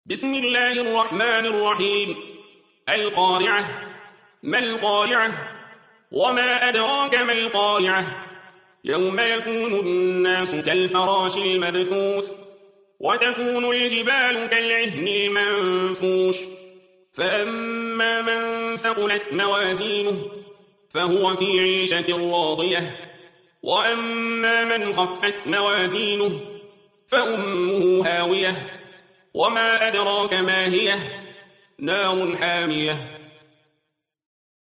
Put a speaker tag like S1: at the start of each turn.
S1: بسم الله الرحمن الرحيم. القارعة. ما القارعة؟ وما أدراك ما القارعة؟ يوم يكون الناس كالفراش المبثوث وتكون الجبال كالعهن المنفوش فأما من ثقلت موازينه فهو في عيشة راضية وأما من خفت موازينه فأمه هاوية وما أدراك ما هي نار حامية